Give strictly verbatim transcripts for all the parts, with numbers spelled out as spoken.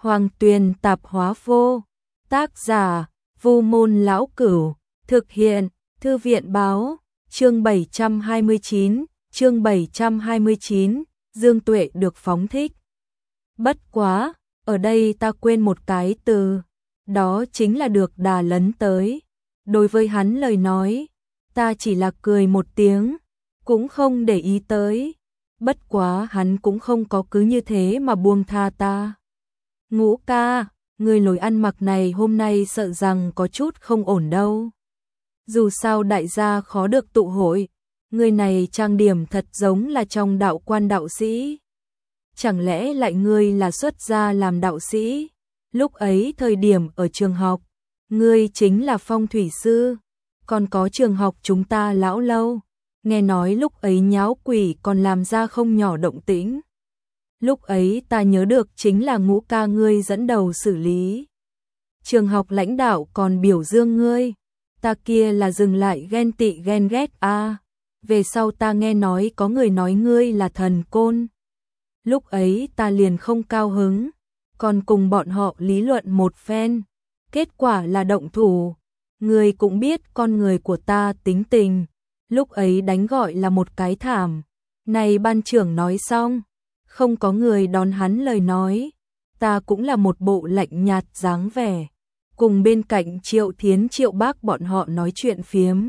Hoàng Tuyền Tạp Hóa Vô, tác giả Vu Môn Lão Cửu, thực hiện Thư viện Báo, chương bảy trăm hai mươi chín, chương bảy trăm hai mươi chín, Dương Tuệ được phóng thích. Bất quá, ở đây ta quên một cái từ, đó chính là được đà lấn tới. Đối với hắn lời nói, ta chỉ là cười một tiếng, cũng không để ý tới. Bất quá hắn cũng không có cứ như thế mà buông tha ta. Ngũ ca, người lối ăn mặc này hôm nay sợ rằng có chút không ổn đâu. Dù sao đại gia khó được tụ hội, người này trang điểm thật giống là trong đạo quan đạo sĩ. Chẳng lẽ lại ngươi là xuất gia làm đạo sĩ? Lúc ấy thời điểm ở trường học, ngươi chính là phong thủy sư, còn có trường học chúng ta lão lâu. Nghe nói lúc ấy nháo quỷ còn làm ra không nhỏ động tĩnh. Lúc ấy ta nhớ được chính là Ngũ ca ngươi dẫn đầu xử lý. Trường học lãnh đạo còn biểu dương ngươi. Ta kia là dừng lại ghen tị ghen ghét a. À, về sau ta nghe nói có người nói ngươi là thần côn. Lúc ấy ta liền không cao hứng, còn cùng bọn họ lý luận một phen. Kết quả là động thủ. Ngươi cũng biết con người của ta tính tình. Lúc ấy đánh gọi là một cái thảm. Này ban trưởng nói xong, không có người đón hắn lời nói. Ta cũng là một bộ lạnh nhạt dáng vẻ. Cùng bên cạnh Triệu Thiến Triệu Bác bọn họ nói chuyện phiếm.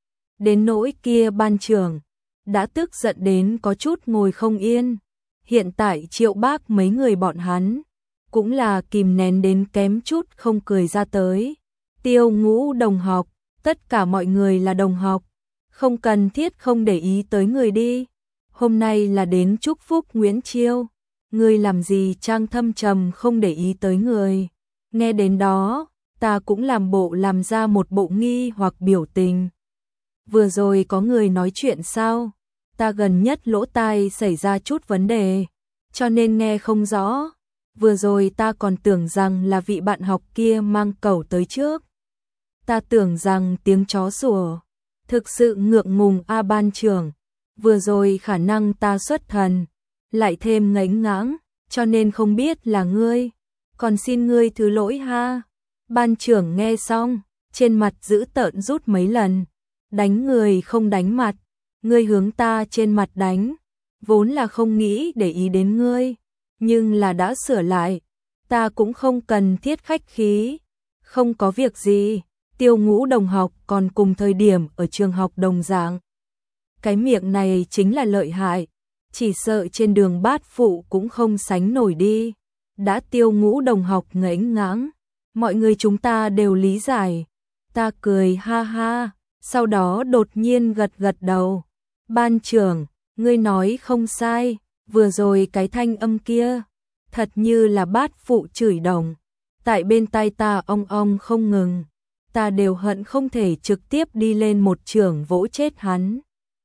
Đến nỗi kia ban trưởng, đã tức giận đến có chút ngồi không yên. Hiện tại Triệu Bác mấy người bọn hắn, cũng là kìm nén đến kém chút không cười ra tới. Tiêu Ngũ đồng học, tất cả mọi người là đồng học. Không cần thiết không để ý tới người đi. Hôm nay là đến chúc phúc Nguyễn Chiêu. Người làm gì trang thâm trầm không để ý tới người. Nghe đến đó, ta cũng làm bộ làm ra một bộ nghi hoặc biểu tình. Vừa rồi có người nói chuyện sao? Ta gần nhất lỗ tai xảy ra chút vấn đề, cho nên nghe không rõ. Vừa rồi ta còn tưởng rằng là vị bạn học kia mang cẩu tới trước. Ta tưởng rằng tiếng chó sủa. Thực sự ngượng ngùng a ban trưởng. Vừa rồi khả năng ta xuất thần, lại thêm ngánh ngãng, cho nên không biết là ngươi. Còn xin ngươi thứ lỗi ha. Ban trưởng nghe xong, trên mặt giữ tợn rút mấy lần. Đánh người không đánh mặt. Ngươi hướng ta trên mặt đánh. Vốn là không nghĩ để ý đến ngươi, nhưng là đã sửa lại. Ta cũng không cần thiết khách khí. Không có việc gì. Tiêu Ngũ đồng học còn cùng thời điểm ở trường học đồng dạng. Cái miệng này chính là lợi hại. Chỉ sợ trên đường bát phụ cũng không sánh nổi đi. Đã Tiêu Ngũ đồng học ngẫnh ngãng. Mọi người chúng ta đều lý giải. Ta cười ha ha. Sau đó đột nhiên gật gật đầu. Ban trưởng, ngươi nói không sai. Vừa rồi cái thanh âm kia, thật như là bát phụ chửi đồng. Tại bên tai ta ong ong không ngừng. Ta đều hận không thể trực tiếp đi lên một chưởng vỗ chết hắn.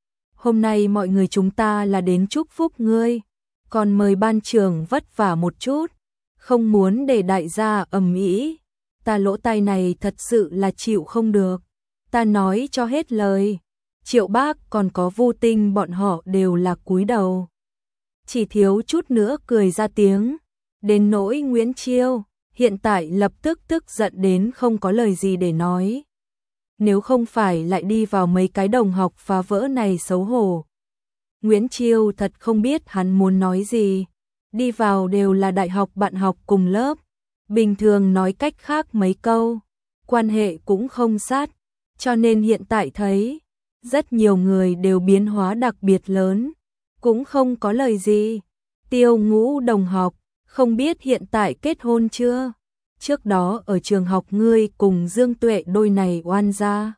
Hôm nay mọi người chúng ta là đến chúc phúc ngươi, còn mời ban trưởng vất vả một chút, không muốn để đại gia ầm ĩ. Ta lỗ tai này thật sự là chịu không được. Ta nói cho hết lời. Triệu Bác còn có Vu Tinh bọn họ đều là cúi đầu. Chỉ thiếu chút nữa cười ra tiếng. Đến nỗi Nguyễn Chiêu, hiện tại lập tức tức giận đến không có lời gì để nói. Nếu không phải lại đi vào mấy cái đồng học phá vỡ này xấu hổ. Nguyễn Chiêu thật không biết hắn muốn nói gì. Đi vào đều là đại học bạn học cùng lớp. Bình thường nói cách khác mấy câu. Quan hệ cũng không sát. Cho nên hiện tại thấy, rất nhiều người đều biến hóa đặc biệt lớn. Cũng không có lời gì. Tiêu Ngũ đồng học, không biết hiện tại kết hôn chưa? Trước đó ở trường học ngươi cùng Dương Tuệ đôi này oan gia.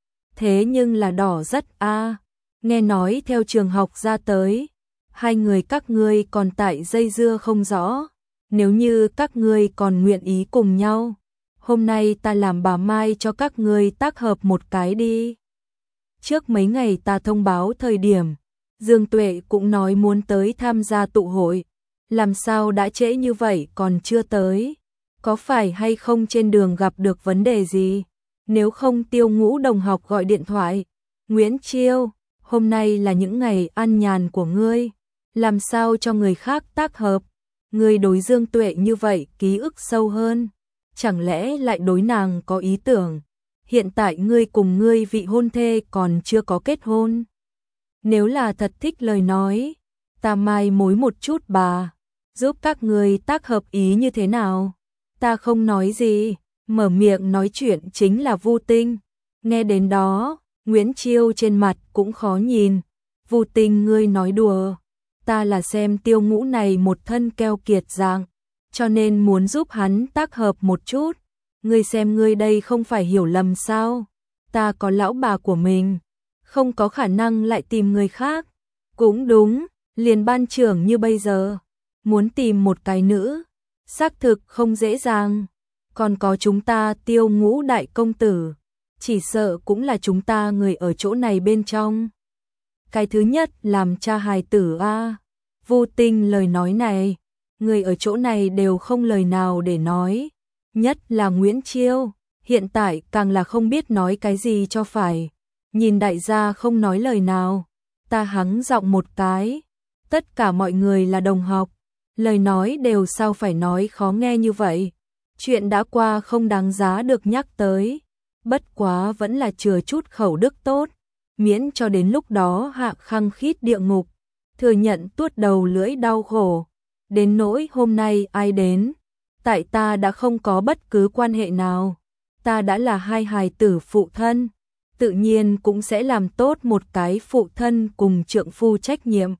Thế nhưng là đỏ rất a. À. Nghe nói theo trường học ra tới, hai người các ngươi còn tại dây dưa không rõ. Nếu như các ngươi còn nguyện ý cùng nhau, hôm nay ta làm bà Mai cho các ngươi tác hợp một cái đi. Trước mấy ngày ta thông báo thời điểm, Dương Tuệ cũng nói muốn tới tham gia tụ hội. Làm sao đã trễ như vậy còn chưa tới? Có phải hay không trên đường gặp được vấn đề gì? Nếu không Tiêu Ngũ đồng học gọi điện thoại. Nguyễn Chiêu, hôm nay là những ngày an nhàn của ngươi. Làm sao cho người khác tác hợp? Ngươi đối Dương Tuệ như vậy ký ức sâu hơn, chẳng lẽ lại đối nàng có ý tưởng? Hiện tại ngươi cùng ngươi vị hôn thê còn chưa có kết hôn. Nếu là thật thích lời nói, ta mai mối một chút bà, giúp các ngươi tác hợp ý như thế nào? Ta không nói gì, mở miệng nói chuyện chính là Vu Tinh. Nghe đến đó, Nguyễn Chiêu trên mặt cũng khó nhìn. Vu Tinh, ngươi nói đùa, ta là xem Tiêu Ngũ này một thân keo kiệt dạng, cho nên muốn giúp hắn tác hợp một chút. Ngươi xem ngươi đây không phải hiểu lầm sao? Ta có lão bà của mình, không có khả năng lại tìm người khác. Cũng đúng, liền ban trưởng như bây giờ, muốn tìm một cái nữ, xác thực không dễ dàng. Còn có chúng ta Tiêu Ngũ đại công tử, chỉ sợ cũng là chúng ta người ở chỗ này bên trong. Cái thứ nhất làm cha hài tử a. Vu Tinh lời nói này, người ở chỗ này đều không lời nào để nói, nhất là Nguyễn Chiêu, hiện tại càng là không biết nói cái gì cho phải. Nhìn đại gia không nói lời nào, ta hắng giọng một cái, tất cả mọi người là đồng học, lời nói đều sao phải nói khó nghe như vậy. Chuyện đã qua không đáng giá được nhắc tới, bất quá vẫn là chừa chút khẩu đức tốt, miễn cho đến lúc đó hạ khăng khít địa ngục, thừa nhận tuốt đầu lưỡi đau khổ. Đến nỗi hôm nay ai đến, tại ta đã không có bất cứ quan hệ nào, ta đã là hai hài tử phụ thân, tự nhiên cũng sẽ làm tốt một cái phụ thân cùng trượng phu trách nhiệm.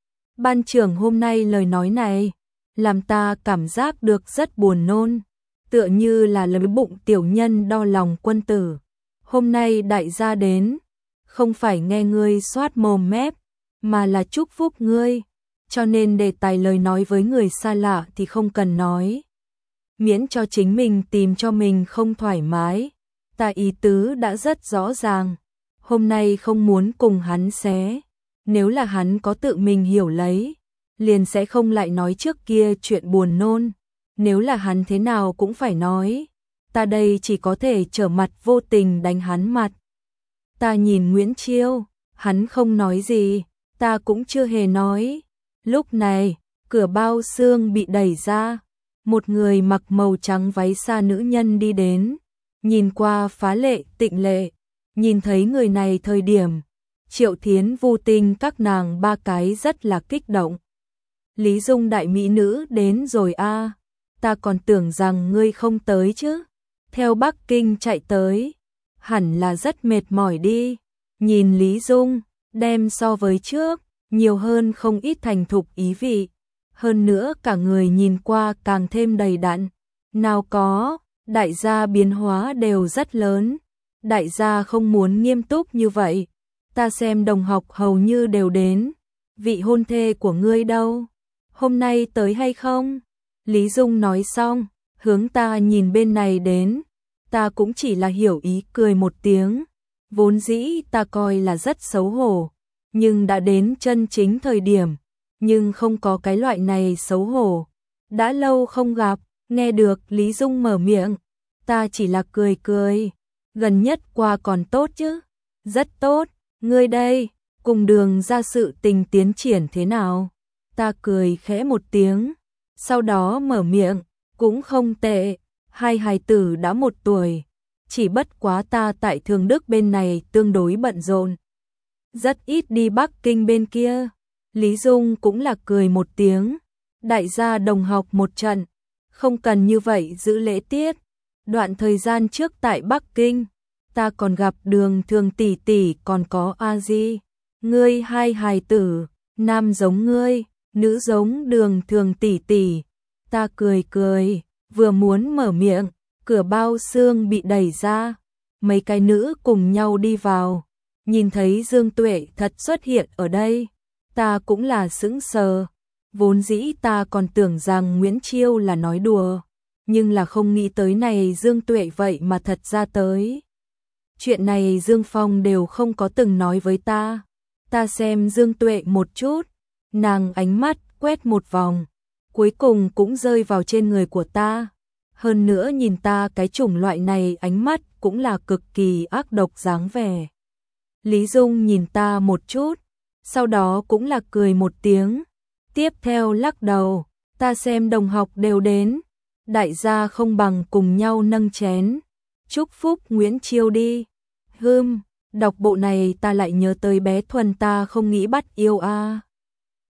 Ban trưởng hôm nay lời nói này, làm ta cảm giác được rất buồn nôn, tựa như là lấy bụng tiểu nhân đo lòng quân tử. Hôm nay đại gia đến, không phải nghe ngươi xoát mồm mép, mà là chúc phúc ngươi, cho nên đề tài lời nói với người xa lạ thì không cần nói. Miễn cho chính mình tìm cho mình không thoải mái, ta ý tứ đã rất rõ ràng, hôm nay không muốn cùng hắn xé, nếu là hắn có tự mình hiểu lấy, liền sẽ không lại nói trước kia chuyện buồn nôn, nếu là hắn thế nào cũng phải nói, ta đây chỉ có thể trở mặt vô tình đánh hắn mặt. Ta nhìn Nguyễn Chiêu, hắn không nói gì, ta cũng chưa hề nói. Lúc này, cửa bao xương bị đẩy ra, một người mặc màu trắng váy xa nữ nhân đi đến, nhìn qua phá lệ tịnh lệ, nhìn thấy người này thời điểm, Triệu Thiến, Vu Tinh các nàng ba cái rất là kích động. Lý Dung đại mỹ nữ đến rồi a, ta còn tưởng rằng ngươi không tới chứ, theo Bắc Kinh chạy tới, hẳn là rất mệt mỏi đi. Nhìn Lý Dung, đem so với trước, nhiều hơn không ít thành thục ý vị, hơn nữa cả người nhìn qua càng thêm đầy đặn. Nào có, đại gia biến hóa đều rất lớn, đại gia không muốn nghiêm túc như vậy, ta xem đồng học hầu như đều đến, vị hôn thê của ngươi đâu, hôm nay tới hay không? Lý Dung nói xong, hướng ta nhìn bên này đến, ta cũng chỉ là hiểu ý cười một tiếng, vốn dĩ ta coi là rất xấu hổ, nhưng đã đến chân chính thời điểm, nhưng không có cái loại này xấu hổ. Đã lâu không gặp, nghe được Lý Dung mở miệng, ta chỉ là cười cười, gần nhất qua còn tốt chứ? Rất tốt, ngươi đây, cùng Đường ra sự tình tiến triển thế nào? Ta cười khẽ một tiếng, sau đó mở miệng, cũng không tệ, hai hài tử đã một tuổi, chỉ bất quá ta tại Thường Đức bên này tương đối bận rộn, rất ít đi Bắc Kinh bên kia. Lý Dung cũng là cười một tiếng, đại gia đồng học một trận, không cần như vậy giữ lễ tiết. Đoạn thời gian trước tại Bắc Kinh, ta còn gặp Đường Thường tỷ tỷ còn có A Di, ngươi hai hài tử, nam giống ngươi, nữ giống Đường Thường tỷ tỷ. Ta cười cười, vừa muốn mở miệng, cửa bao xương bị đẩy ra, mấy cái nữ cùng nhau đi vào, nhìn thấy Dương Tuệ thật xuất hiện ở đây, ta cũng là sững sờ, vốn dĩ ta còn tưởng rằng Nguyễn Chiêu là nói đùa, nhưng là không nghĩ tới này Dương Tuệ vậy mà thật ra tới. Chuyện này Dương Phong đều không có từng nói với ta, ta xem Dương Tuệ một chút, nàng ánh mắt quét một vòng, cuối cùng cũng rơi vào trên người của ta. Hơn nữa nhìn ta cái chủng loại này ánh mắt cũng là cực kỳ ác độc dáng vẻ. Lý Dung nhìn ta một chút, sau đó cũng là cười một tiếng, tiếp theo lắc đầu, ta xem đồng học đều đến, đại gia không bằng cùng nhau nâng chén. Chúc phúc Nguyễn Chiêu đi. Hưm, đọc bộ này ta lại nhớ tới bé Thuần ta không nghĩ bắt yêu a. À.